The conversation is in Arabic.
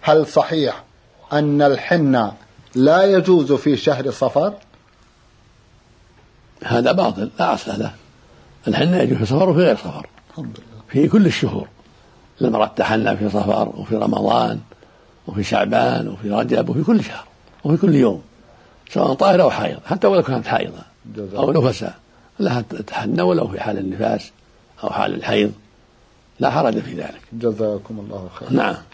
هل صحيح أن الحنة لا يجوز في شهر صفر؟ هذا باطل لا أصل له. الحنة يجوز في صفر وفي غير صفر، في كل الشهور. المرأة تحنى في صفر وفي رمضان وفي شعبان وفي رجب وفي كل شهر وفي كل يوم، سواء طاهرة أو حائض، حتى ولو كانت حائضة أو نفساء لها تحنى ولو في حال النفاس أو حال الحيض، لا حرج في ذلك. جزاكم الله خير. نعم.